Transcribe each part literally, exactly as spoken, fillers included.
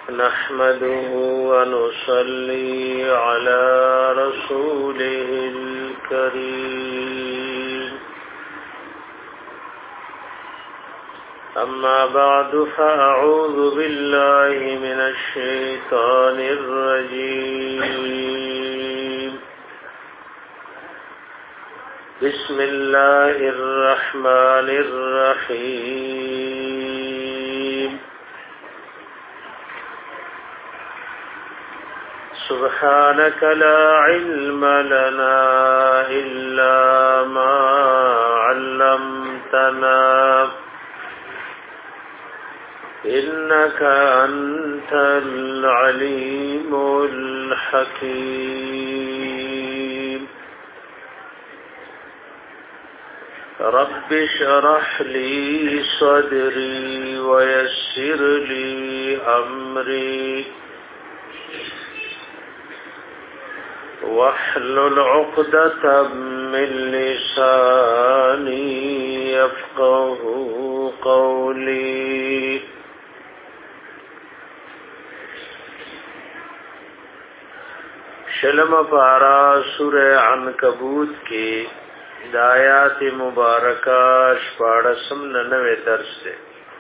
نحمده ونصلي على رسوله الكريم أما بعد فأعوذ بالله من الشيطان الرجيم بسم الله الرحمن الرحيم سبحانك لا علم لنا إلا ما علمتنا إنك أنت العليم الحكيم رب اشرح لي صدري ويسر لي أمري واحلل عقدة من لساني يفقه قولي شلم پارا سورہ عنکبوت کی دایات مبارکہ شپاڑسم ننوے درس دے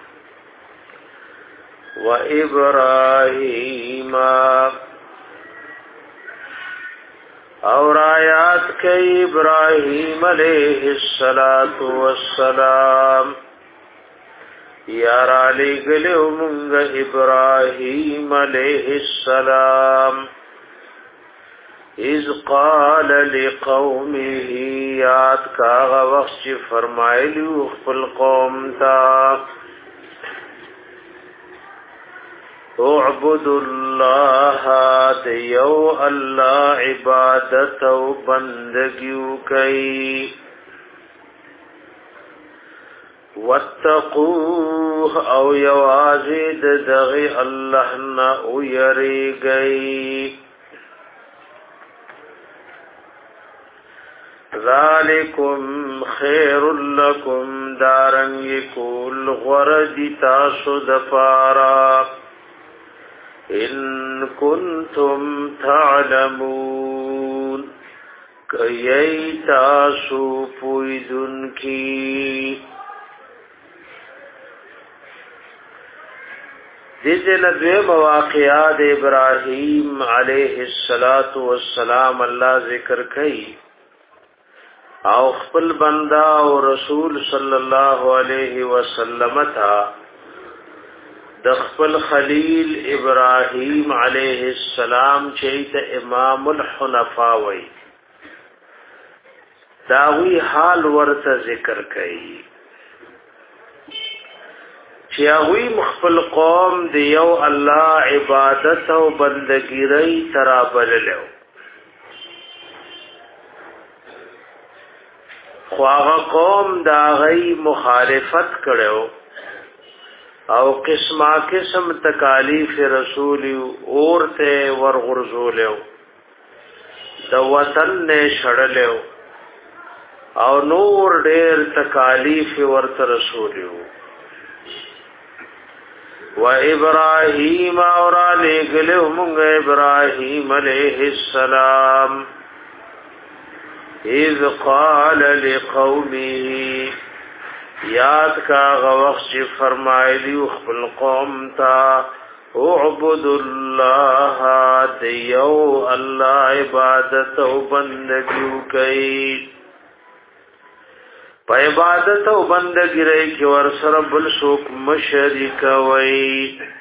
وَإِبْرَاهِيمَ اور آیات کے ابراہیم علیہ الصلوۃ والسلام یار علی گلو منگ ابراہیم علیہ السلام اذ قال لقومه یاد کا وقت فرمایلو خپل قوم تا اعبدوا الله دیو اللہ عبادت و بندگیو کئی واتقوه او یوازد دغی اللہ نا اویری گئی ذالکم خیر لکم دارنگی کول غرد تاسو دپارا ان کنتم تعلمون کئی تاسو پویدن کی دیتے ندوے مواقعات ابراہیم علیہ السلام اللہ ذکر کئی او خپل بندہ او رسول صلی اللہ علیہ وسلم تا د خپل خلیل ابراہیم علیہ السلام چیت امام الحنفاء وی داوی حال ورته ذکر کئی چیاوی مخفل قوم دیو اللہ عبادت و بندگی رئی ترابل لیو خواغ قوم دا غی مخالفت کڑیو او قسمہ قسم تکالیف رسولی اورتے ورغرزولیو دا وطن نے شڑلیو او نور دیر تکالیف ورت رسولیو و ابراہیم اورا لے گلیو منگ ابراہیم علیہ السلام اذ قال لقومه یاد کا غوخ چی فرمائلی اخبر قوم تا اعبد اللہ دیو اللہ عبادت و بندگیو کئی پا عبادت و بندگی رئی کی ورسر بلسوک مشرک وئی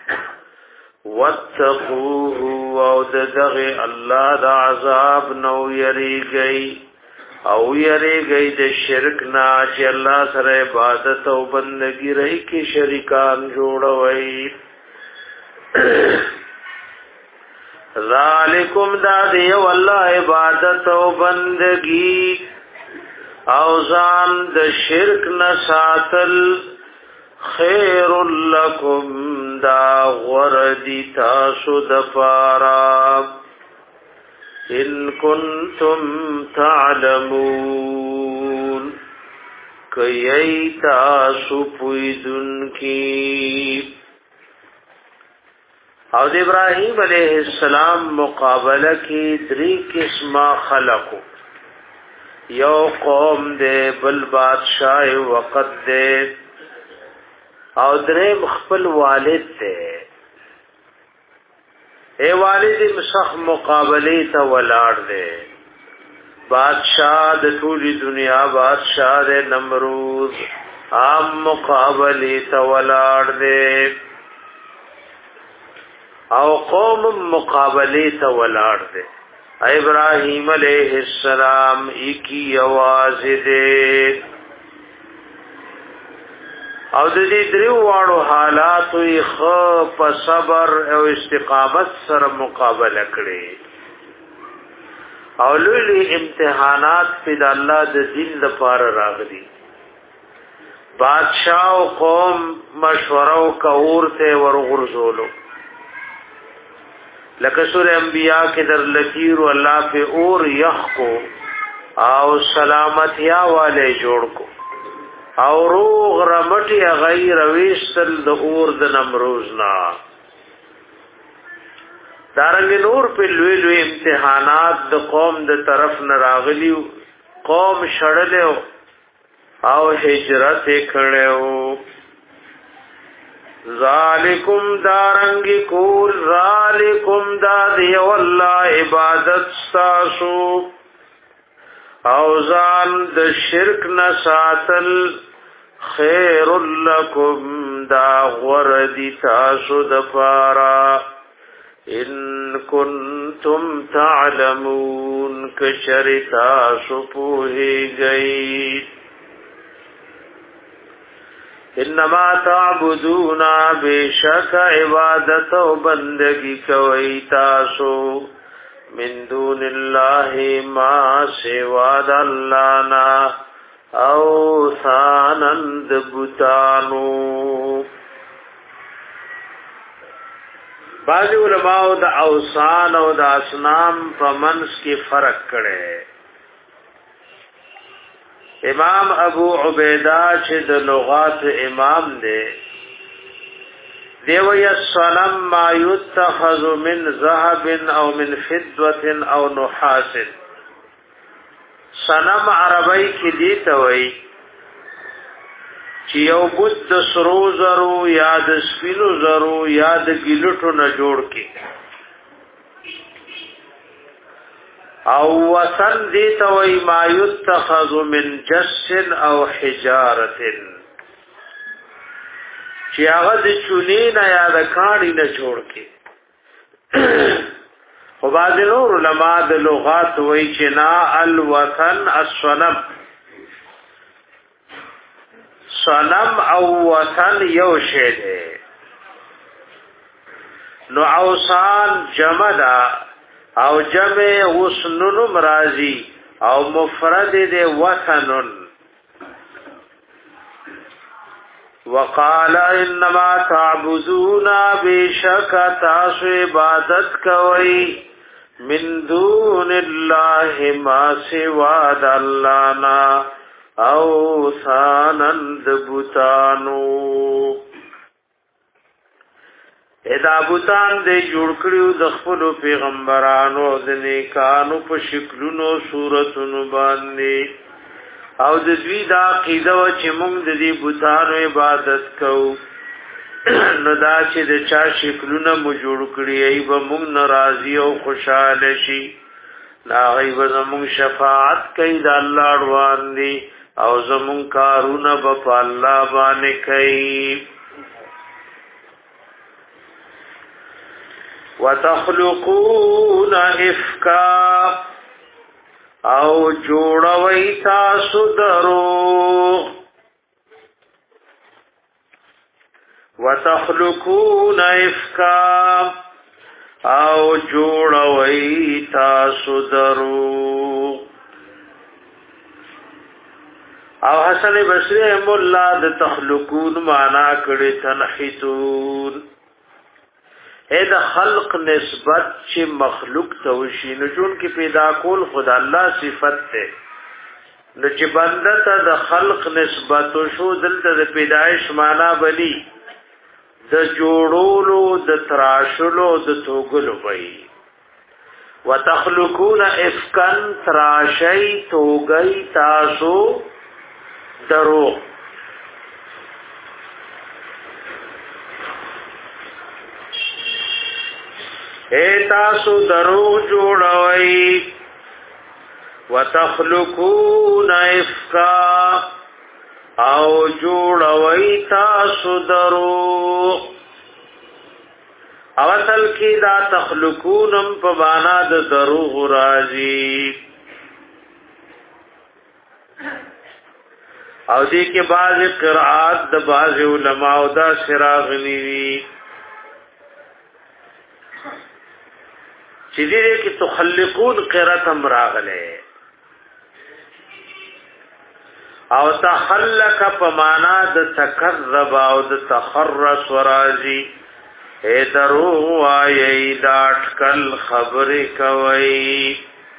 واتقوه او دغ اللہ دا عذاب نو یری گئی او یری گئی د شرک نا چې الله سره عبادت او بندگی رہی کی شریکان جوړوي ذالکم دا دی والله عبادت او بندگی او ځان د شرک نه ساتل خیر لکم دا غردی تاسو د پارا ان کنتم تعلمون کئی تاسو پویدن کی او د ابراهیم علیه السلام مقابله کې درې قسمه خلقو یو قوم دې بل بادشاہ وقت دې او درې خپل والد دې اے والد مسخ مقابله ته ولاړ دې بادشاہ د ټولي دنیا بادشاہ دې نمرود عام مقابله ته ولاړ دې او قوم مقابله ته ولاړ دي ابراهيم عليه السلام اکی आवाज دې او د دې درو واړو حالات یې خو په صبر او استقامت سره مقابله کړي او لوی امتحانات په الله د دین لپاره راغلي بادشاہ او قوم مشوره او کور ته ورغورځولو لکه سورہ انبیاء کې در لکیر الله په اور یخ کو او سلامتیا والے جوړ کو او روغ رمټي غیر ویستل د اور د نمروز نا دارنګ نور په لوی لوی امتحانات د قوم د طرف نه راغلی قوم شړل او هجرت کړو ذالکم دارنگی کول ذالکم دادی والله عبادت ساسو او ځان د شرک نه ساتل خیر لکم دا غردی تاسو د پارا ان کنتم تعلمون کشرتا سو پوہی گئی انما تعبدون بشک عبادت و بندگی کوي تاسو من دون الله ما سوا د الله نا او ثانند بوتانو بعض علماء د اوثان او د اصنام په منځ کې فرق کړي امام ابو عبیدہ چې د لغات امام دی دیو یصنم ما یتخذ من ذهب او من فضه او نحاس صنم عربی کې دی ته وای چې یو بت د سرو زرو یا د سپینو زرو یا د ګلټو نه جوړ کې او وسن دیتا وی ما یتخذ من جس او حجارت چی آغا دی چونین یا دا کانی نا جوڑ کی و بعض نور علماء دا لغات وی چی نا الوطن السنم سنم او وطن یو شیده نو اوسان جمع او جمع وسنن مرازی او مفرد دے وطنن وقال انما تعبدون بشک تاسو عبادت کوي من دون الله ما سوا د الله نا او ثانند بوتانو ادا بوتان دې جوړ کړیو د خپل پیغمبرانو د نیکانو په شکلونو صورتونو باندې او د دوی دا عقیده و چې موږ د دې بوتانو عبادت کوو نو دا چې د چا شکلونه مو جوړ کړی ای به موږ ناراضي او خوشاله شي لا غیب زموږ شفاعت کوي د الله روان دي او زموږ کارونه په الله باندې کوي وتخلقون افکا او جوړوي تاسو درو وتخلقون افکا او جوړوي تاسو درو او حسن بصری مولا د تخلقون معنا کړي تنحتون اې د خلق نسبت چې مخلوق ته وشي نو جون کې پیدا کول خدای الله صفت ده نو چې بنده ته د خلق نسبت شو دلته د پیدایش معنا بلی د جوړولو د تراشلو د توګلو وي وتخلقون افکن تراشی توګی تاسو درو اے تاسو درو جوړوي وتخلقون افکا او جوړوي تاسو درو او اصل کی دا تخلقونم په معنا د دروغ راځي او دې کې بعض قرآت د بعض علماء او دا سراغنی چې دې کې تخلقون قرات امراغله او تخلق په معنا د تکذب او د تخرص ورازي اے درو آئی داٹکل خبر کوئی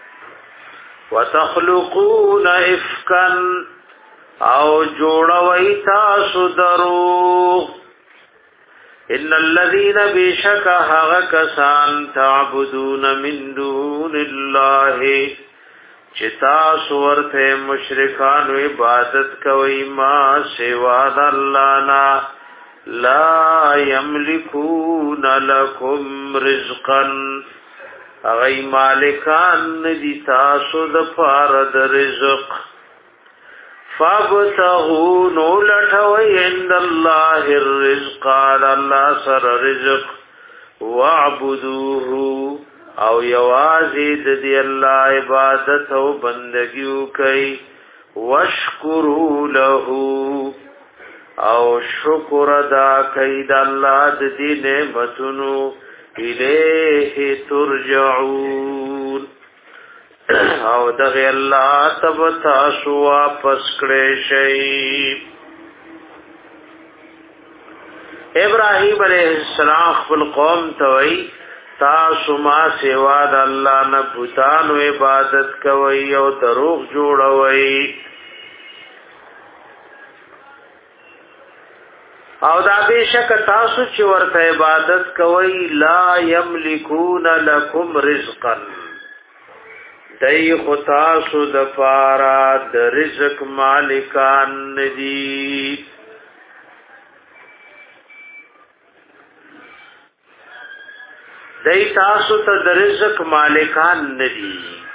وتخلقون افکن او جوڑوئی تاسو درو ان الذین بیشک حق کسان تعبدون من دون اللہ چتا سورت مشرکان عبادت کوئی ما سوا اللہ نا لا یملکون لکم رزقا اغی مالکان ندی تاسو د پارد رزق فابتغونو لٹوئی عند اللہ الرزق اللہ سر رزق وعبدوه او یوازید دی اللہ عبادت و بندگیو کئی وشکرو لہو او شکر ادا کید الله د دې نعمتونو الیه ترجعون او دغه الله تب تاسو واپس کړئ شي ابراهیم علیه السلام خپل قوم ته وی تاسو ما سوا د الله نه بوتانو عبادت کوي او دروغ جوړوي او دا بشک تاسو چې ورته عبادت کوي لا یملکون لکم رزقا دای خو تاسو د پارا د رزق مالکان ندي دای تاسو ته د رزق مالکان ندي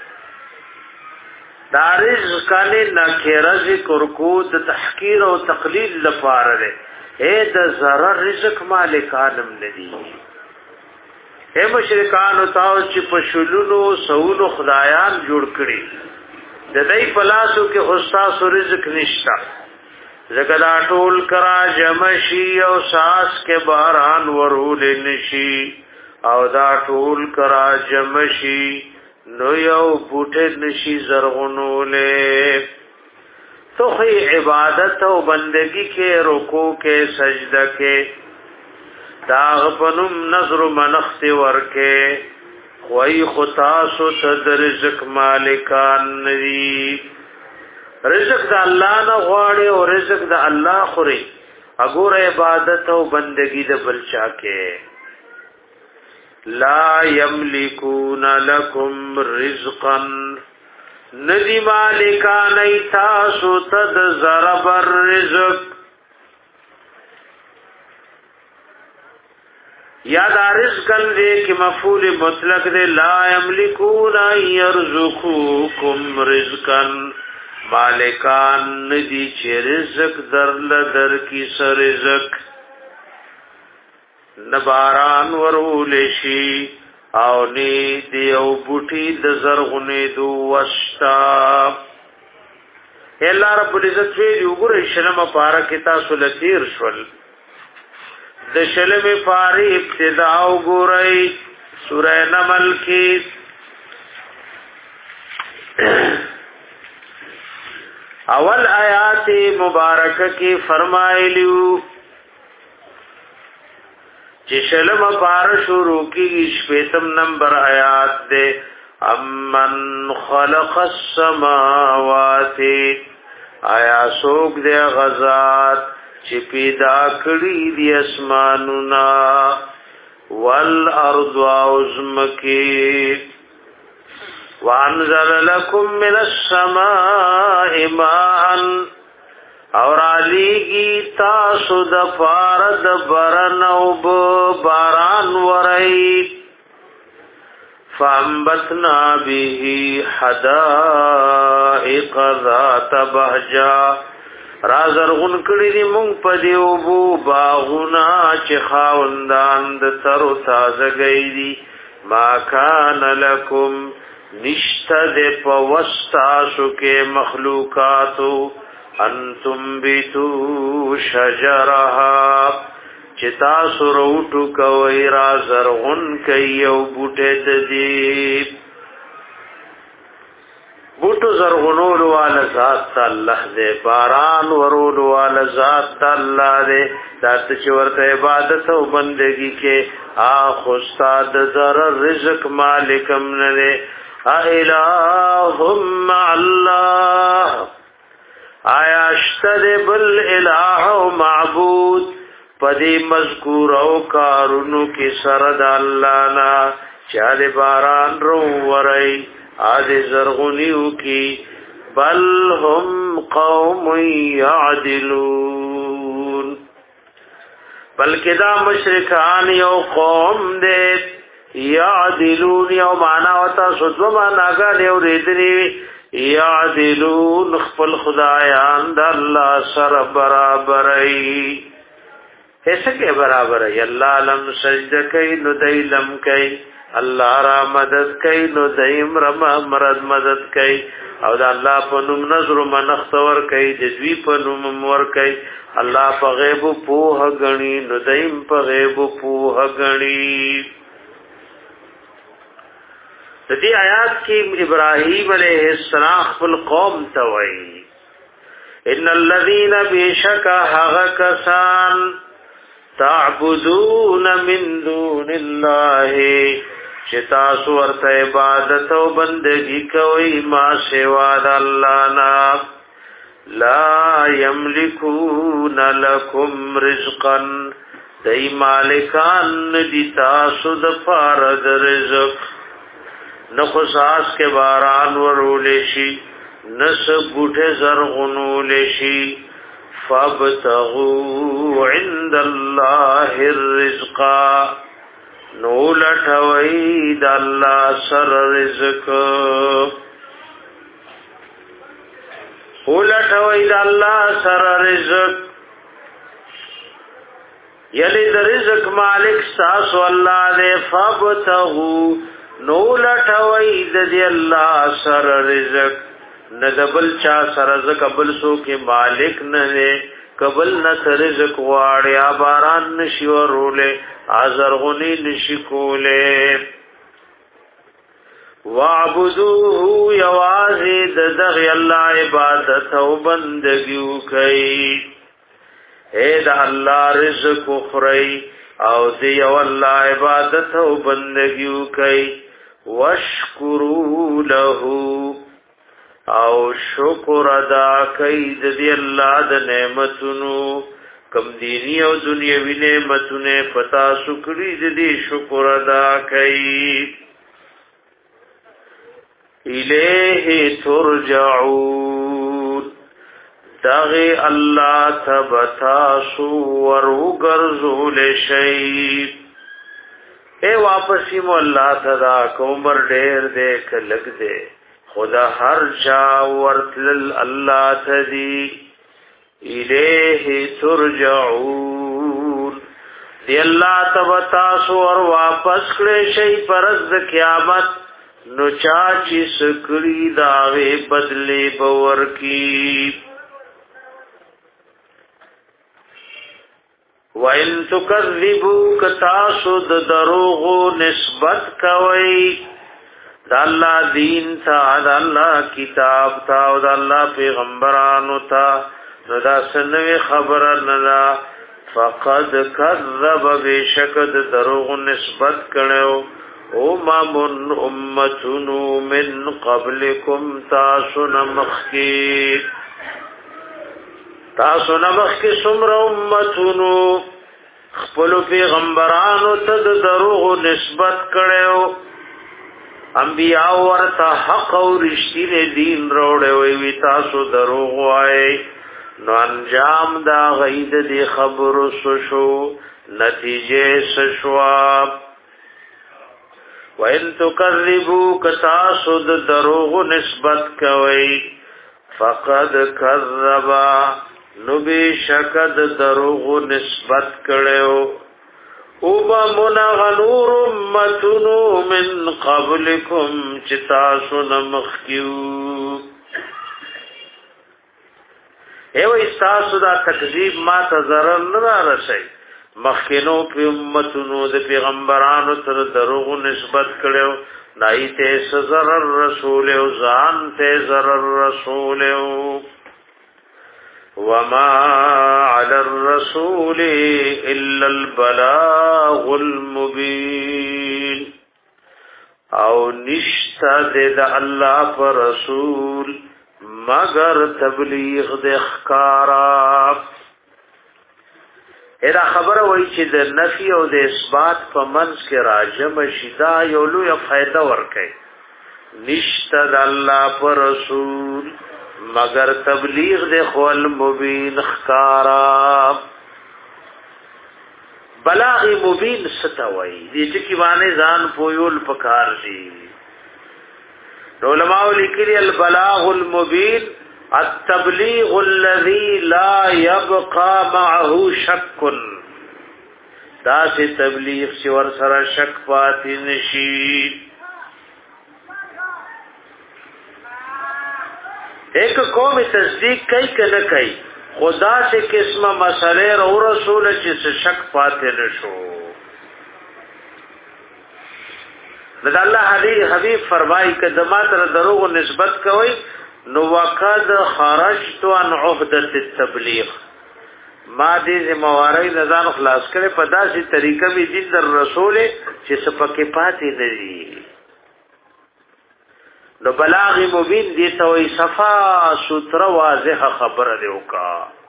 دا رزق کنه نکره ذکر کو د تحقیر او تقلیل لپاره ده اے د zarar رزق مالکانم ندی اے مشرکان او تاسو چې په شلونو سونو خدایان جوړ کړي د دې پلاسو کې استاد رزق نشتا زګدا ټول کرا جمشي او ساس کې باران ورول نشي او دا ټول کرا جمشي نو یو بوټه نشي زرغونولې تو خی عبادت او بندگی کے رکوع کے سجدہ کے داغ پنم نظر منخت ورکے خوئی خطاسو تد رزق مالکان ندی رزق دا اللہ نا غواڑے او رزق دا اللہ خوری اگور عبادت او بندگی دا بلچا کے لا یملکون لکم رزقا ندی مالکان ایتاسو تد ضرب الرزق یا دا رزقن دے کہ مفعول مطلق دے لا یملکون یرزقوکم رزقن مالکان ندی چی رزق در لدر کی سر رزق نباران ورولشی او نی دیو بوٹی د زرغنی دو وشتا اللہ رب العزت ویلی وګورئ شلمه پارا کې تاسو لتیر شول د شلمه پاری ابتدا وګورئ سورہ نمل کې اول آیات مبارکه کې فرمایلیو چې شلم پار شروع کی شپیتم نمبر آیات دے امن خلق السماوات آیا سوک دے غزات چې پیدا کړی دی اسمانونه والارض وازمکی وانزل لكم من السماء ماء اور علیگی تاسو د فارد برنوب باران ورئی فانبتنا به حدائق ذات بهجا رازرغن کړي دي مونږ په دیو بو باغونا چې خاوندان د تر تازه گئی ما کان لکم نشتد پوستاسو کې مخلوقاتو انتم بیتو شجرها چتا سروټو کوي رازرغن کوي او بوټه دې بوټو زرغنول والا ذات الله دې باران ورول والا ذات الله دې ذات چې ورته عبادت او بندگی کې اخ استاد زر رزق مالکم نه الہم الله آیا اشتد بل الہ او معبود پدی مذکور او کارونو کی سرد اللہ نا چال باران رو ورئی آد زرغنیو کی بل هم قوم یعدلون بلکہ دا مشرکان یو قوم دے یعدلون یو مانا وطا سدو مانا گا لیو ریدنی یعدلون خپل خدایان دا اللہ سر برابرئی ایسا کہ برابر ہے اللہ لم سجد کئی نو دی لم کئی اللہ را مدد کئی نو دیم رما مرد مدد کئی او دا اللہ پا نم نظر منختور کئی جدوی پا نم مور کئی اللہ پا غیب پوہ گنی نو دیم پا غیب پوہ گنی. دی آیات کی ابراہیم علیہ السلام خپل قوم توئی ان الذین بیشک حغ کسان تعبدون من دون الله چتا سورت عبادت او بندگی کوي ما سوا د الله نا لا یملکون لكم رزقا دای مالکان دی تاسو د فرض رزق نخصاص کے باران ورولے شي نس بوټه زرغنولے شي فابتغوا عند الله الرزق نو لټوي د الله سر رزق ولټوي د الله سر رزق یلی د رزق مالک تاسو الله دې فابتغوا نو لټوي د الله سر رزق ندبل چا سر رزق قبل سو کې مالک نه قبل نه رزق واړیا باران نشي ورولې ازرغنی نشي کوله وعبدوه یوازې د دغه الله عبادت او بندګي کوي اے د الله رزق خوري او دی الله عبادت او بندګي کوي واشکروا له او شکر ادا کوي د دې الله د نعمتونو کم دینی او دنیوي نعمتونه پتا شکرې دې شکر ادا کوي الیه ترجعون دغه الله تبتا سو ورغرزول شی اے واپسی مو الله تدا کومر ډیر دې کلک دې خدا هر چا ورتل الله تدی الیه ترجعون دی الله تبتا سو ور واپس کړي شی پرز قیامت نو چا چې سکړي داوی بدلی باور کی وَإِن تُكَذِّبُوا كَتَاسُ دَرُوغُ نسبت کوي دا الله دین تا دا الله کتاب تا او دا الله پیغمبرانو تا نو دا سنوي خبر نه فقد كذب بشکد دروغ نسبت کړو او ما من امتونو من قبلكم تاسو نمخکی تاسو نمخ کې څومره امتونو خپل پیغمبرانو ته د دروغ نسبت کړو انبیاء ورته حق او رښتینی دین راوړی وي تاسو دروغ وایي نو انجام دا غید دی خبرو سشو نتیجه سشوا وَإِن تُكَذِّبُوا كَتَاسُ دَرُوغ نسبت کوي فقد كذبا نبي شکد دروغ نسبت کړو او با منغنور امتنو من قبلكم چتاسو نمخکیو ایو استاسو دا تکذیب ما ته ضرر نه رسي مخکینو په امتونو د پیغمبرانو تر دروغ نسبت کړو نایته ضرر رسول او ځان ته ضرر رسول وما على الرسول الا البلاغ المبين او نشتا د الله پر رسول مگر تبلیغ د اخکارا اېدا خبره وایي چې د نفي او د اثبات په منځ کې راجم شیدا یو لوی فائدہ ورکړي نشته د الله پر رسول مگر تبلیغ د خپل مبین اخکارا بلاغ مبین ستوي دې چې کی باندې ځان پویول پکار دي علماء لیکلي البلاغ المبين التبلیغ الذي لا يبقى معه شك دا سے تبلیغ چې ور سره شک پاتې نشي ایک قوم تصدیق کوي کنه کوي خدا سے قسمه مسئله او رسول چې شک پاتې نشو دا الله حبیب فرمایي ک دما تر دروغ نسبت کوي نو وقد خرجت عن عهده التبلیغ ما دې زمواري نظام خلاص کړي په داسې طریقه وی دین در رسول چې سپکه پاتې دی نو بلاغ مبین دې ته وي صفا سوتره واضح خبره دی وکا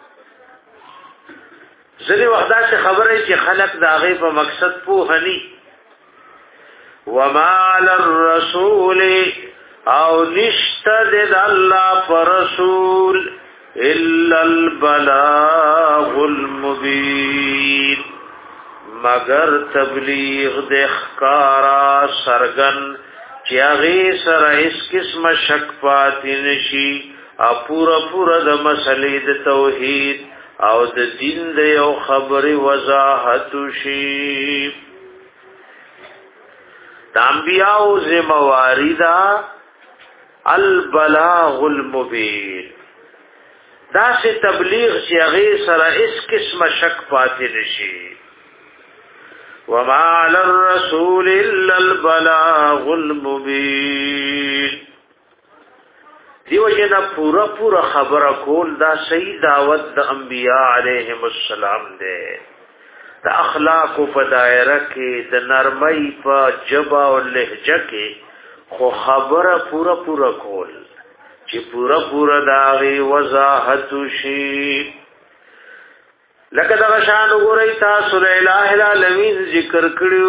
ځلې وحدا چې خبره چې خلق دا غي په مقصد پوهني وما على الرسول او نشتد الله پر رسول الا البلاغ المبين مگر تبلیغ د اخکارا سرغن چې هغه سره هیڅ قسم شک پاتې نشي او پورا پورا د مسلې د توحید او د دین د یو خبري وضاحت شي د انبیاء ذمہواری دا البلاغ المبین دا سے تبلیغ چې هغه سره اس قسم شک پاتې نشي وما على الرسول الا البلاغ المبین دیو جنا پورا پورا خبره کول دا صحیح دعوت د انبیاء علیهم السلام ده د اخلاق په دایره کې د نرمۍ په جبا او لهجه کې خو خبره پورا پورا کول چې پورا پورا داغي وضاحت شي لکه دا شان وګورئ تاسو له الٰه العالمین ذکر کړیو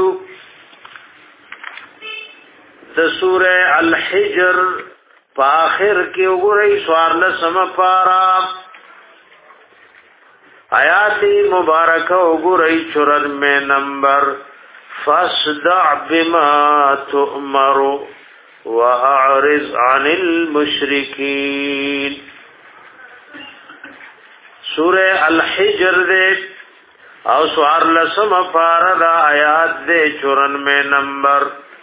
د سوره الحجر په اخر کې وګورئ سوار سم پارا آیات مبارکه وګورئ چورانوے نمبر فاصدع بما تؤمر واعرض عن المشرکین سورہ الحجر دے او سوار لسم پارد آیات دے چورانوے نمبر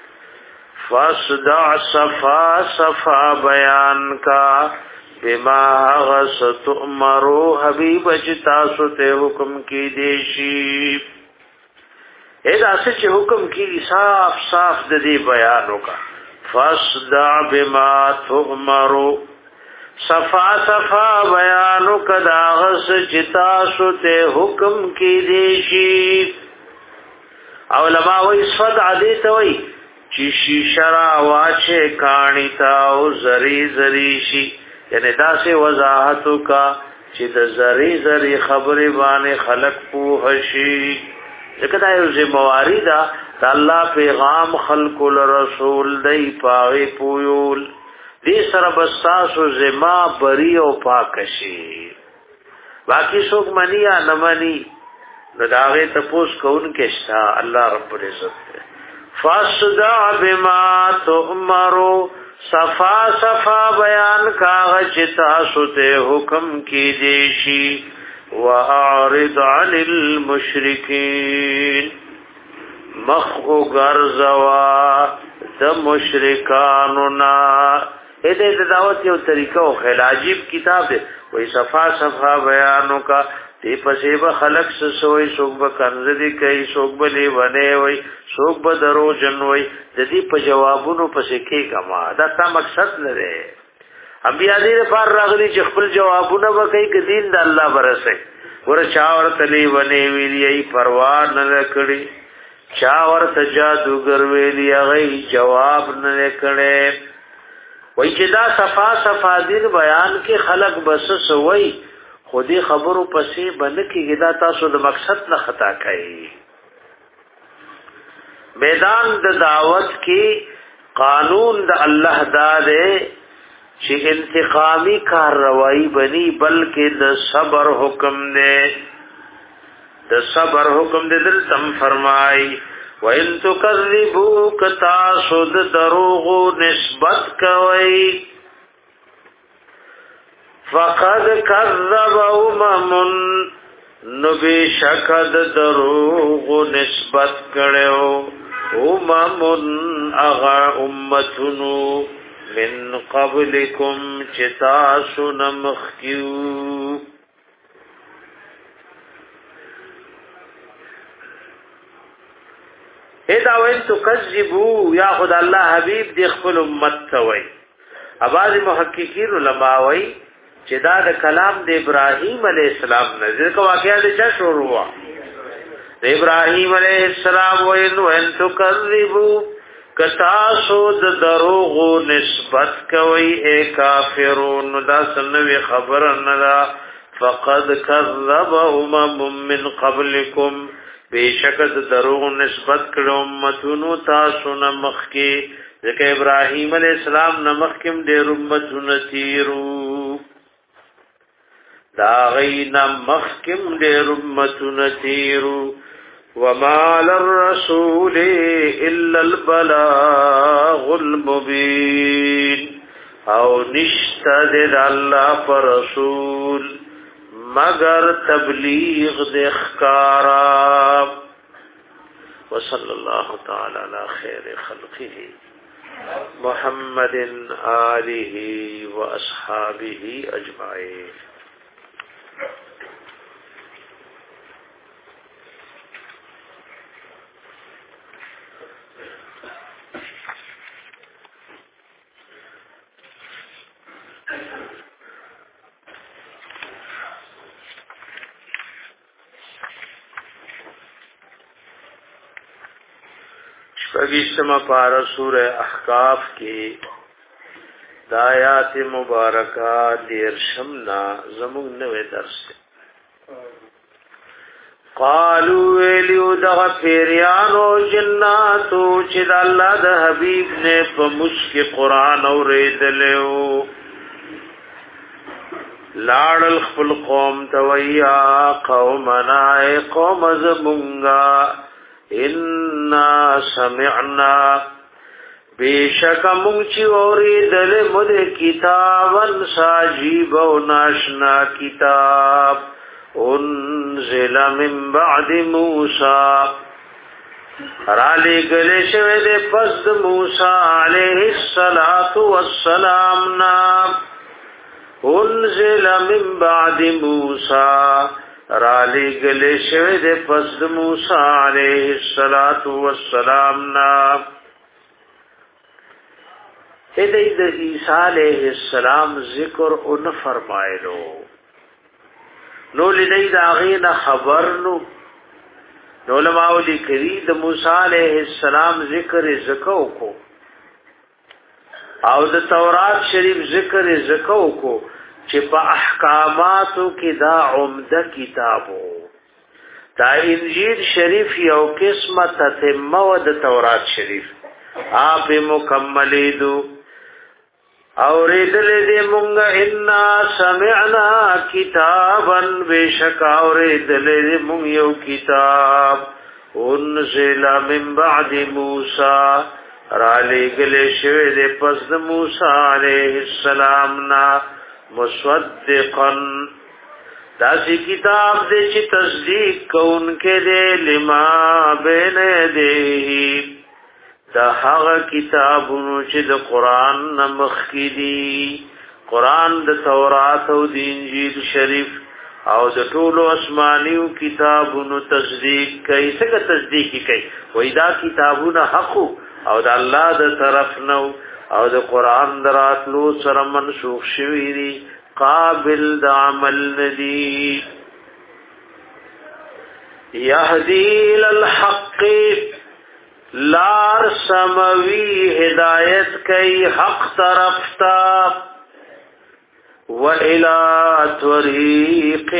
فاصدع صفا صفا بیان کا بما غس تؤمرو حبیب جتاسو تے حکم کی دیشی ایدا سچ حکم کی صاف صاف ددی بیانو کا فاصدع بما تؤمرو صفا صفا بیانو کدا غس جتاسو تے حکم کی دیشی علماء وی صدع دیتا وی چی شیشرا واچے کانی تاو زری زری شی یعنی دا سے وضاحتو کا چې د زری زری خبرې باندې خلق پوه شي. ځکه دا یو ذمہواری ده د الله پیغام خلق رسول دی پاوی پویول دې سره بساسو ذمہ بری او پاک شي. باقی څوک منی یا نه منی نو داغه تپوس کون کې شتا الله رب العزت. فاصدع بما تؤمروا صفا صفا بیان کاغ چتا سوتے حکم کی دیشی واعرض عن المشرکین مخو غرزوا د مشرکاننا. اې دې دعوت یو طریقہ او خیال عجیب کتاب دی وای صفا صفا بیانو کا دی پسې به خلق سوي سوق به کنزدي کوي سوق به ونه وي سوق به درو جن وي د دې په جوابونو پسې کې کما دا تا مقصد نه دی. انبیاء دې پر راغلي چې خپل جوابونه وکړي ک دین د الله برسه ور چا ورته لی ونه ویلي پروا نه کړی چا ورته جادوګر ویلي هغه جواب نه کړي. وای چې دا صفا صفا دین بیان کې خلق بس سوي خودی خبرو پسې بند کېږي دا تاسو د مقصد نه خطا کوي. میدان د دعوت کې قانون د الله داده چې انتقامی کاروائی بنی بلکې د صبر حکم نه د صبر حکم دې دل تم فرمای وَإِن تُكَذِّبُوا كَتَاسُدْ دَرُوغُ نسبت کوي فَقَدْ كَذَّبَ أُمَمٌ نُبِي شَكَدْ دَرُوغُ نسبت کړو أُمَمٌ أَغَا أُمَّتُنُ مِن قَبْلِكُمْ چِتَاسُ نَمْخِيُّ. اذا وان تكذبوا یا خدای الله حبیب دی خپل امت توي. اباظ محققین علماء وای چې دا د کلام د ابراهیم علی السلام نظر کو واقعیا د چا شروع وا د ابراهیم علی السلام وای نو ان تكذبوا کتاسو د دروغ نسبت کوي اے کافرون دا سنوي خبر نه دا فقد كذب امم من قبلكم بیشکد دروغ نسبت کړو امتونو تاسو نه مخکي ځکه ابراهیم علی السلام نه مخکم ډېر امتونه تیرو دا غینا مخکم ډېر امتونه تیرو وما للرسول الا البلاغ المبين او نشته د الله پر رسول مگر تبلیغ د اخکارا. وصلی اللہ تعالی علی خیر خلقه محمد آلہ و اصحابہ اجمعین. پگیشتما پارا سورہ احقاف کی دایات مبارکہ دیر شمنا زمون نوے درس قالو ویلیو دغ پیریانو جناتو چید اللہ دا حبیب نے پا مشک قرآن او ریدلیو لاڑل خپل قوم تویا قومنا اے قوم زمونگا انا سمعنا بیشک منچی اوری دل مد کتابا ساجیب و ناشنا کتاب انزل من بعد موسیٰ رالی گلے شوے دے پس موسیٰ علیہ السلام نام انزل من بعد موسیٰ رالی گلے شوے دے پس موسیٰ علیہ السلام نام ادھید عیسیٰ علیہ السلام ذکر ان فرمائلو نو لدید آغین خبر نو نو علماء لکری دا موسیٰ علیہ السلام ذکر زکو کو او دا تورات شریف ذکر زکو کو چې په احکاماتو کې دا عمده کتابو دا انجیل شریف یو قسمه تتمه و د تورات شریف آپ مکملی دو اوریدل دې مونږه ان سمعنا کتابا بشک اوریدل دې مونږ یو کتاب انزل من بعد موسی را لګل شوی دې پس د موسی علیه السلام نا مصدقا داسی کتاب دې چې تصدیق کوونکې دې لما بین دې دا هغه کتابونو چې د قران نمخ کې دي قران د تورات او د انجیل شریف او د ټولو آسمانیو کتابونو تصدیق کوي څنګه تصدیق کوي وای دا کتابونه حق او د الله د طرف نو او د قران دراتلو سره منسوخ شوی دي قابل د عمل ندی یهدی للحق لار سموی ہدایت کئی حق طرف تا و الى طریق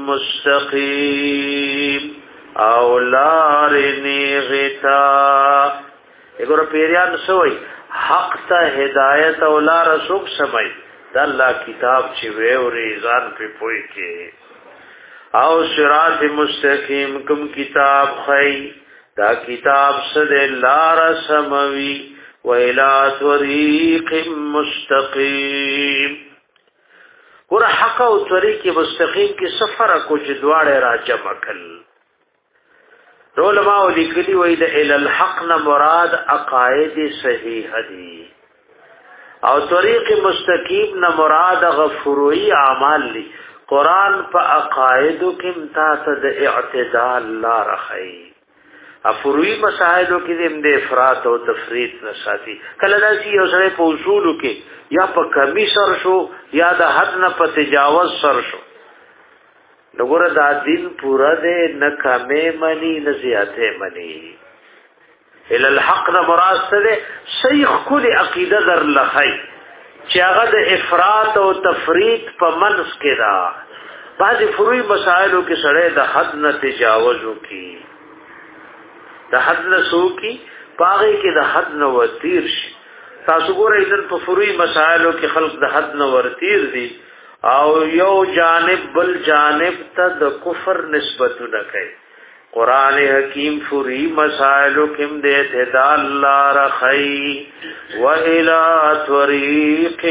مستقیم او لار نیغتا اگر پیریان سوئی حق تا ہدایت او لار سوک سمئی دا اللہ کتاب چی ویوری ځان پی پوئی کے او صراط مستقیم کم کتاب خی دا کتاب صد لار سموی و الى طریق مستقیم ور حق او طریق مستقیم کی سفر کو جدواڑ را جمع کل علماء لیکلی وی دا الى الحق نا مراد عقائد صحیح دی او طریق مستقیم نا مراد غفروی اعمال لی قرآن پا عقائدو کم تاتا دا اعتدال لا رخی افروی مسائلو کې د دې افراط او تفریط نه ساتي کله دا چې یو سره په اصولو کې یا په کمی سر شو یا د حد نه په تجاوز سر شو نګور دا دین پورا دې نه کمې منی نه زیاته منی ال الحق نه مراد سره صحیح کلی عقیده در لخی چې هغه د افراط او تفریط په منځ کې دا بعض فروي مسائلو کې سره د حد نه تجاوز وکي د حد نه سوکي پاغي کې د حد نه ورتیر شي تاسو ګورئ د په فروي مسائلو کې خلق د حد نه ورتیر دي او یو جانب بل جانب ته د کفر نسبتونه کوي قران حکیم فروي مسائلو کې د اعتدال لا رخي و الى طريق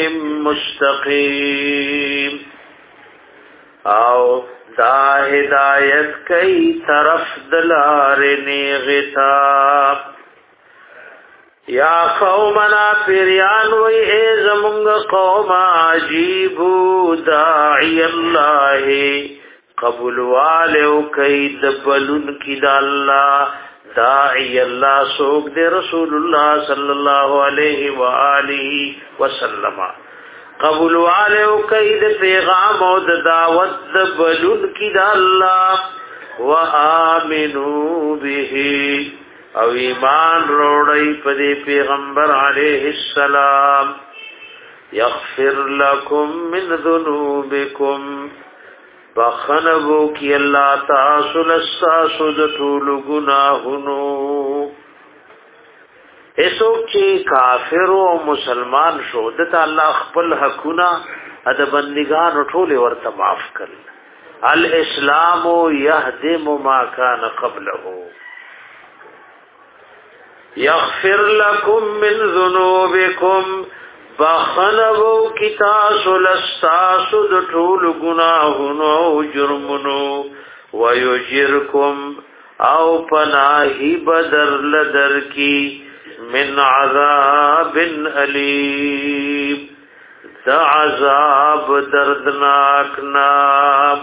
مستقيم او دا ہدایت کئی طرف دلار نیغتا یا قومنا پیریان وی اے زمونگ قوم عجیبو داعی اللہ قبول والو کئی دبلن کی دا اللہ داعی اللہ سوک دے رسول اللہ صلی اللہ علیہ وآلہ وسلم قبول والو کئی د پیغام او د دعوت د بلون کی د الله و امنو به او ایمان روړی په دې پیغمبر علیه السلام یغفر لكم من ذنوبکم بخنبو کی الله تاسو لساسو د ټول گناهونو ایسوک چی کافر و مسلمان شو دتا اللہ خپل حقونا اد بندگان ټول ورته معاف کړ الاسلام یهدم ما کان قبله یغفر لكم من ذنوبکم بخنبو کتاسو لستاسو د ټول گناهونو او جرمونو ویجرکم او پناهی بدر لدر کی من عذاب علیم دا عذاب دردناک نام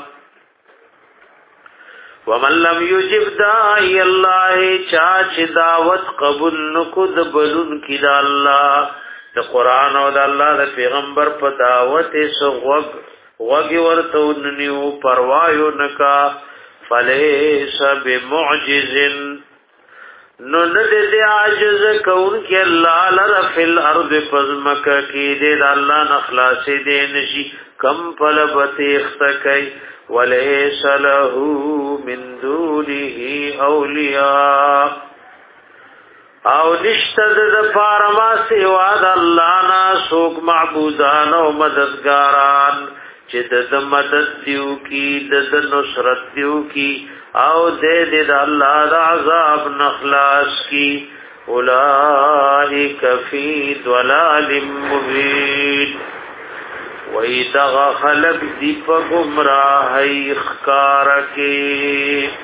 ومن لم یجب داعی اللہ چاچ دعوت قبول نکد بلن کی دا اللہ دا قرآن و دا اللہ دا پیغمبر پا دعوت سو غگ غگی ورطوننیو پروایو نکا فلیس بمعجزن نو ندے دے عاجز کون کی اللہ لرا فی الارض پزمکا کی دے دا اللہ نخلاص دے نشی کم پل بتیختکی ولیس له من دونه اولیاء او نشتد د پارما سوا د الله نا سوک معبودان او مددگاران چې د مدد دیو کی د نصرت دیو کی او دې دې د الله د عذاب نخلاص کی اولئک فی ضلال مبین وَإِذَا خَلَقَ دِي فَگُمْرَاهِي اخْكَارَكِ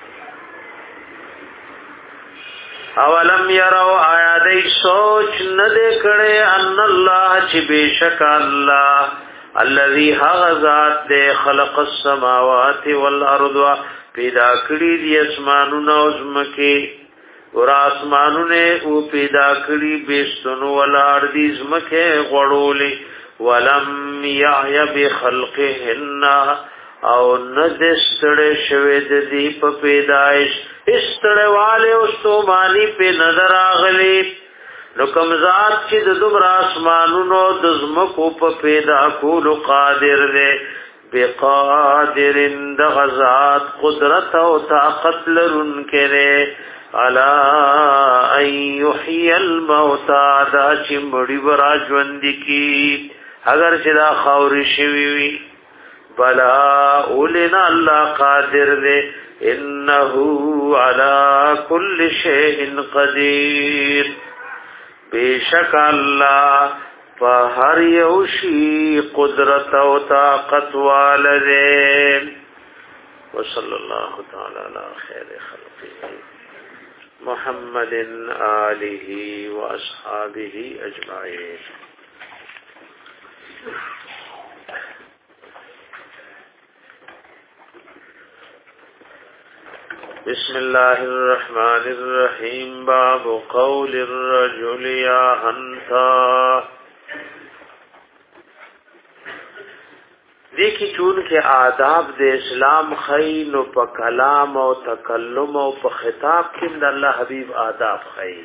اولم يروا آیا دی سوچ ندے کڑے ان اللہ چی بیشک اللہ الذي هغذات دے خلق السماوات والارض پیدا کری دی اسمانون ازمکی اور اسمانون او پیدا کری بیستن والارض ازمکی غڑولی ولم یعی بخلقهن او ندستڑے شوید دی پا پیدائش استڑے والے استومانی پہ نظر آغلی نو کمزاد چی ددمر آسمانونو دزمکو پا پیدا کولو قادر دے بقادر اندغزاد قدرت و طاقت لرن کرے علا ان یحیی الموتا دا چی مڑی براجوندی کی اگر چی دا خاوری شویوی بلا اولنا اللہ قادر دے انہو علا کل شیء قدیر بیشک اللہ فہر یوشی قدرت و طاقت والدے وصلی اللہ تعالی علی خیر خلقہ محمد آلہ و اصحابہ اجمعین بسم الله الرحمن الرحیم باب قول الرجل یا انتا دیکھی چون کے آداب دے اسلام خین و پا کلام و تکلم و پا خطاب کند اللہ حبیب آداب خین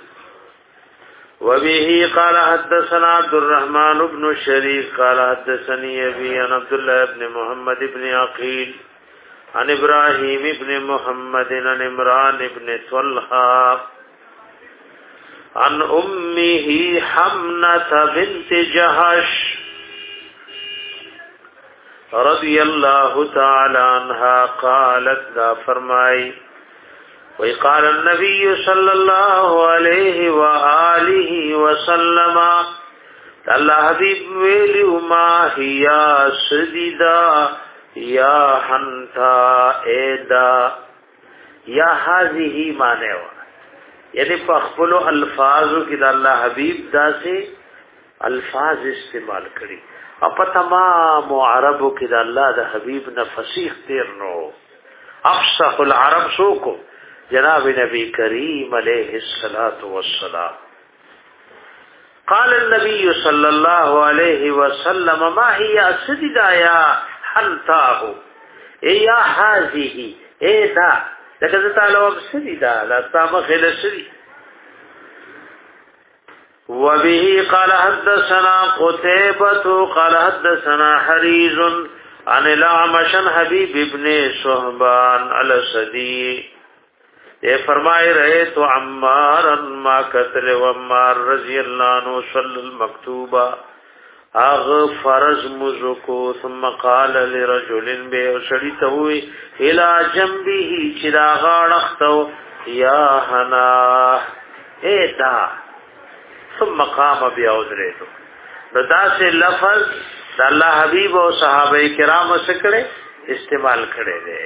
وبه قال حدثنا عبد الرحمن بن شريك قال حدثني ابي عن عبد الله بن محمد بن عقيل عن ابراهيم ابن محمد عن عمران ابن طلحه عن امه حمنه بنت جهش رضي الله تعالى عنها قالت دا فرمائی وقال النبي صلى الله عليه واله وسلم الله حبيب ویلی ما هي سديدا یا حنتا ایدا یا هذه معنی وا یعنی په خپل الفاظو کې د الله حبیب داسې الفاظ استعمال کړي او په تمام عربو کې د الله د حبیب نه فصیح تیر نو افصح العرب سوکو جناب نبی کریم علیہ الصلوۃ والسلام قال النبي صلى الله عليه وسلم ما هي سددا یا حنتاهو اے یا هذه اے دا لکه تعالی وبسدی دا لا تامخل سری وبه قال حدثنا قتيبة قال حدثنا حريز عن الاعمش حبيب ابن صهبان الاسدي یہ فرمائے رہے تو عمار ما قتل وعمار رضی اللہ عنہ صلی المکتوبہ اغ فرض مزکو ثم قال لرجل بے شریتوی الى جنبه چراغا رختو یا حنا ایتا ثم قام بیاودریتو دا سے لفظ دا اللہ حبیب و صحابہ کرام سکڑے استعمال کھڑے دے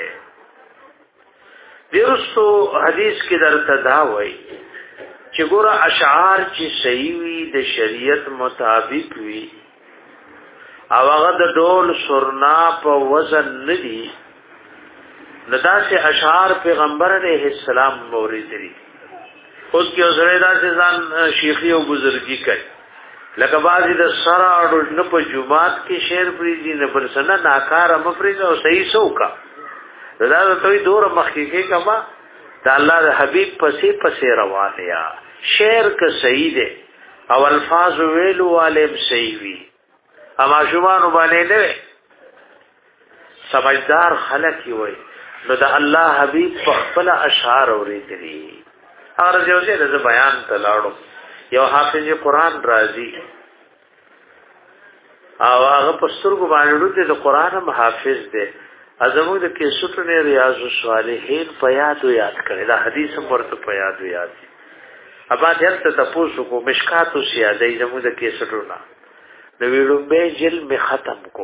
دیرستو حدیث کی در تداوئی چی گورا اشعار چی صحیح وی د شریعت مطابق وی او هغه د ډول سرنا په وزن ندي ندا سے اشعار پیغمبر علیہ السلام مورد دي اوس کې زړه د ځان شیخی او بزرګی کوي لکه بعضی د سره اړو نه په جمعات کې شعر پریږي نه بل سنه ناکاره مفرګه او صحیح سوکا دا د توي دور مخکې کما د الله د حبيب پسې پسې روان یا شعر که صحیح ده او الفاظ ویلو والے صحیح وي اما شومان باندې نه سمجھدار خلک وي نو د الله حبيب په خپل اشعار اورېدلي هغه یو څه د بیان تلاړو یو حافظ قرآن راضي او هغه په سترګو باندې ورته د قرآن محافظ دی ازمو د کیسټو نه ریاض الصالحین په یاد یاد کړی دا حدیث مرته په یاد یاد ابا دلته تاسو کو مشکات او سیادې زمو د کیسټو نه نو ویلو به جل می ختم کو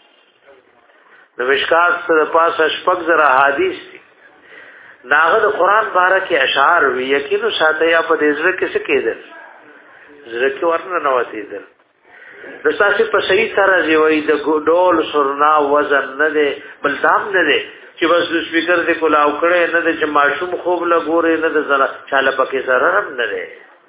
نو مشکات سره پاسه شپږ زره حدیث دي ناغه د قرآن بارکه اشعار وی یقینو ساته یا په دې ځکه کې څه کېدل زړه کې ورنه نواتېدل د ساسي په صحیح طرح دی وای د ډول سرنا وزن نه دی بل دام نه دی چې بس د سپیکر دې کولاو کړي نه دی چې ماشوم خوب لګوري نه د زړه چاله پکې سره هم نه دی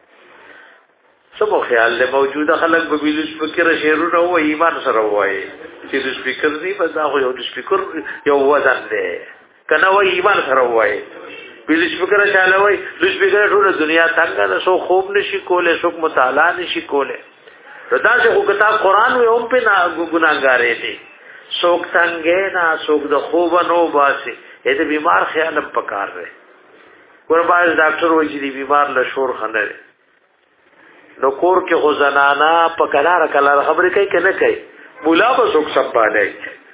سمو خیال له موجوده خلک به بل سپیکر شیرونه و ایمان سره وای چې د سپیکر دی بس دا یو د سپیکر یو وزن دی کنه و ایمان سره وای بل سپیکر چاله وای د سپیکر ټول دنیا څنګه نه سو خوب نشي کوله سو مطالعه نشي کوله دا چې کتاب قرآن وي هم په ګناګارې دي څوک څنګه نه څوک د خوب نو باسي دې بیمار خیال پکار دی ورباز ډاکټر وایي چې بیمار له شور خنه نو کور کې خو زنانا په کلار کلار خبرې کوي کنه کوي مولا به څوک سپاله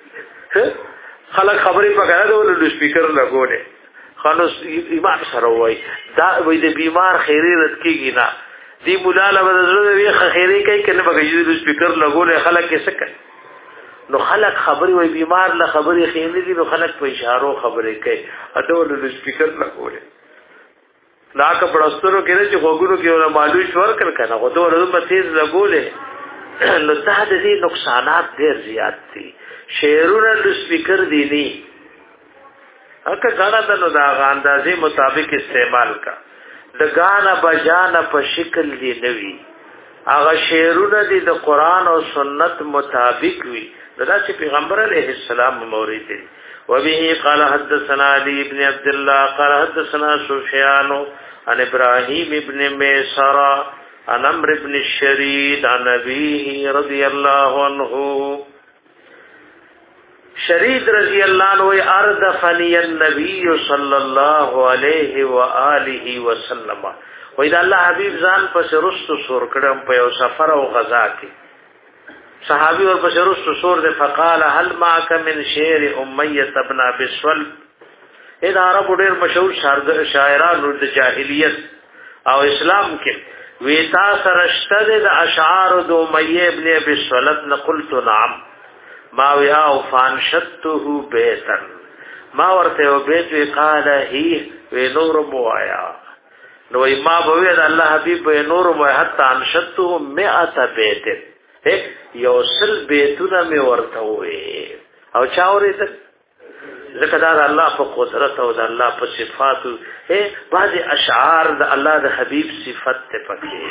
خلک خبرې په کلار ول سپیکر لګولې خانوس ایمان سره وایي دا وایي د بیمار خیری رد کیږي نه دی مولا له بدرو وی خیری کوي کنه بغیر د سپیکر لګولې خلک یې څه کوي نو خلک خبري وای بیمار له خبري خېلې دي نو خلک په اشارو خبرې کوي اته ول د سپیکر لګولې لاکه پړسترو کې چې وګورو کې ولا مالوش ورکړ کنه غو ته ورته تیز لګولې نو ته د دې نقصانات ډېر زیات دي شعرونه د سپیکر دي نه اګه غاڼه د نو دا اندازې مطابق استعمال کا د غانا بجانا په شکل دی نوی هغه شعرونه دي د قران او سنت مطابق وي دا چې پیغمبر علیه السلام مورید دي وبه قال حدثنا علي ابن عبد الله قال حدثنا سفيان عن ابراهيم ابن ميسر عن عمرو بن الشريد عن ابيه رضي الله عنه شرید رضی اللہ عنہ ارد فنی النبی صلی اللہ علیہ وآلہ وسلم و اذا اللہ حبیب ځان پس رست سور کړم په یو سفر او غزا کې صحابي ور پس رست سور ده فقال هل معك من شعر امیہ ابن بسول اذا عرب ډیر مشهور شاعران د جاهلیت او اسلام کې ویتا سرشتد د اشعار د امیہ ابن بسول قلت نعم ما ویا او فانشته بیتن ما ورته او بیت وی قال هی وی نور موایا نو ما بوی د الله حبیب وی نور مو حتا انشته مئات بیت یو سل بیتونه می ورته وی او چا ورته ذکر د الله په قدرت او د الله په صفات اے بعض اشعار د الله د حبیب صفت ته پکې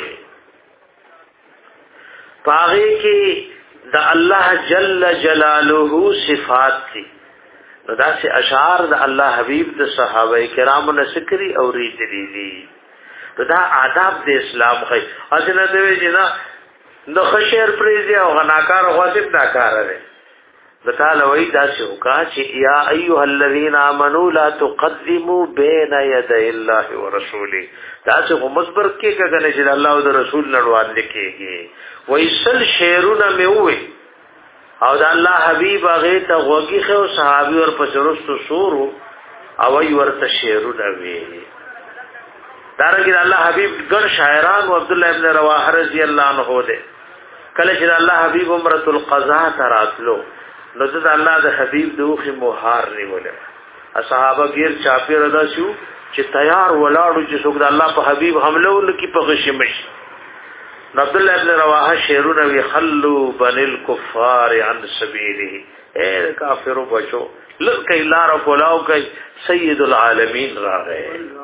پاغي کې د الله جل جلاله صفات دي نو دا سه اشعار د الله حبیب د صحابه کرامو نسکري او ریدلی دي دا آداب د اسلام خي اجنه دوی جنا نو خشیر پریزي او غناکار غاصب ناکار دي بتاله وای دا سه وکا چې یا ایها الذین آمنوا لا تقدموا بین یدی الله ورسوله دا سه مصبر کې کګنه چې الله او رسول نړوان لیکيږي ویسل شعرونه مې وې او د الله حبیب هغه ته وګي خو صحابي ور پسرستو سورو او وی ورته شعرونه وې دارنګه الله حبیب ګڼ شاعران او عبد الله ابن رواحه رضی الله عنه ده کله چې الله حبیب عمره القضاء تراتلو نو د الله د حبیب دوخي مهار نیولې اصحابه غیر چاپی ردا شو چې تیار ولاړو چې څوک د الله په حبیب حمله ولکې په غشمش عبد الله ابن رواحه شعرونه وی خلوا بن الكفار عن سبيله اے کافرو بچو لکه لار کولاو کوي سید العالمین راغې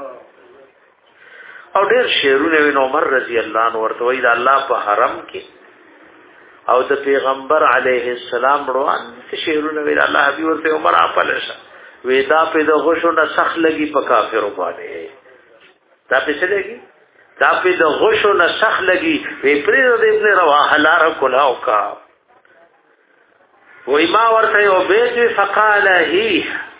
او ډېر شعرونه وی عمر رضی الله عنه ورته وی د الله په حرم کې او د پیغمبر علیه السلام روان شعرونه وی الله حبیب ورته عمر اپلشه ودا په د غشو نه سخ لګي په کافرو باندې دا په څه لګي دا په د غشو نه سخ لګي وی پرې د ابن رواحه لار کولاو کا وای ما ورته یو بیت فقال هی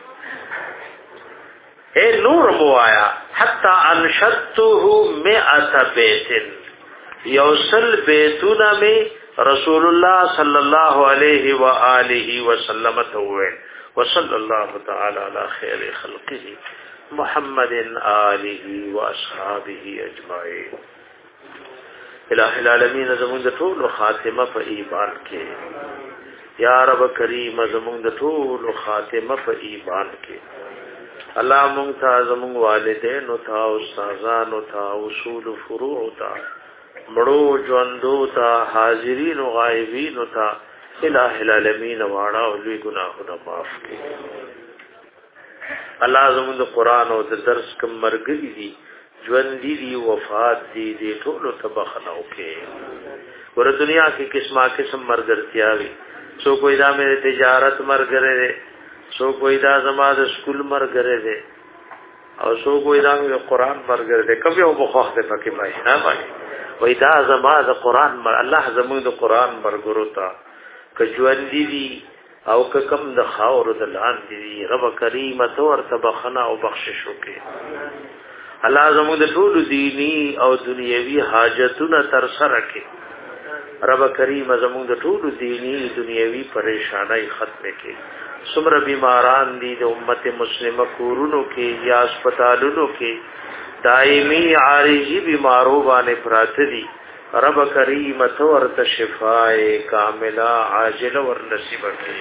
اے نور موایا حتا انشدته مئة بیت یوصل بیتنا میں رسول الله صلی الله علیه و آله وسلم توه وصلی الله تعالی علی خیر خلقه محمد آله و اصحابه اجمعین. الہ العالمین زمون د ټول خاتمه په ایمان کې یا رب کریم زمون د ټول خاتمه په ایمان کې. الله مونږ ته زمون والدین او تا استادان او تا اصول فروع او تا مړو ژوندو تا حاضرین او غایبین او تا الہ العالمین واړه او لوی ګناهونه معاف کړي. الله زمون د قران او د درس کوم مرګري دي ژوند دي وفات دي دي ټول ته بخنو کې. ور دنیا کې قسمه قسم مرګرتیا وي. سو کوئی دا مې تجارت مرګره ده، سو کوئی دا زما د سکول مرګره ده، او سو کوئی دا مې قران مرګره ده. کبه او بخوخ ده پکې مای نه مای وای دا زما د قران مر الله زموږ د قران مرګرو تا کجوان دي او کم د خاور د لان دي. رب کریم تو ورته بخنه او بخشش وکي. الله زموږ د ټول دینی او دنیوي حاجتونه تر سره کړي. رب کریم زموږ د ټول دینی دنیوي پریشانای ختم کړي. څومره بیماران دي د امت مسلمه کورونو کې یا هسپتالونو کې دایمي عارضی بیمارو باندې پراته دي. رب کریم تو ورته شفای کامله عاجله ور نصیب کړي.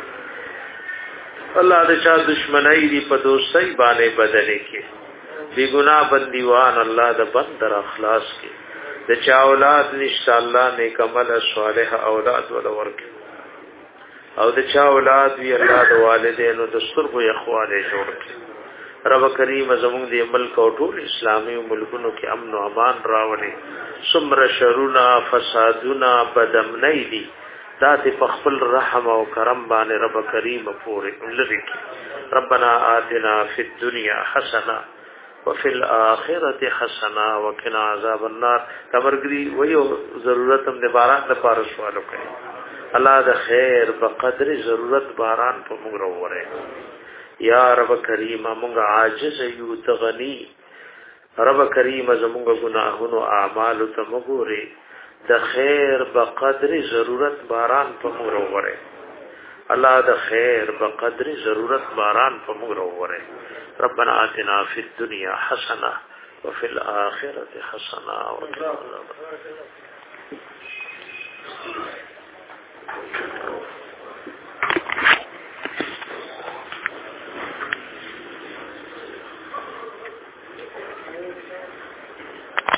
الله د چا دشمنی دی په دوستۍ باندې بدلې کې. بی گناہ بندیوان الله د بندر اخلاص کې. د چا اولاد نشته الله نیک عمل صالح اولاد ول ورکړي. او د چا اولاد وی الله د والدینو د سترګو اخواله جوړ کړي. رب کریم زموږ د ملک او ټول اسلامي ملکونو کې امن او امان راوړي. سمر شرونا فسادنا بدمنی دي ذات په خپل رحم او کرم باندې رب کریم پورې لری. ربنا آتنا فی الدنیا حسنه وفي الاخره حسنه وقنا عذاب النار. تبرګری ویو ضرورت هم د باران د پاره سوالو کوي. الله د خیر په قدر ضرورت باران په موږ وروره. یا رب کریم موږ عاجز یو تغنی. رب کریم زموږ گناهونو اعمال ته مغوري. د خیر په قدر ضرورت باران په موږ وروره. الله د خیر په قدر ضرورت باران په موږ وروره. ربنا آتنا في الدنيا حسنة وفي الآخرة حسنة وقنا عذاب النار.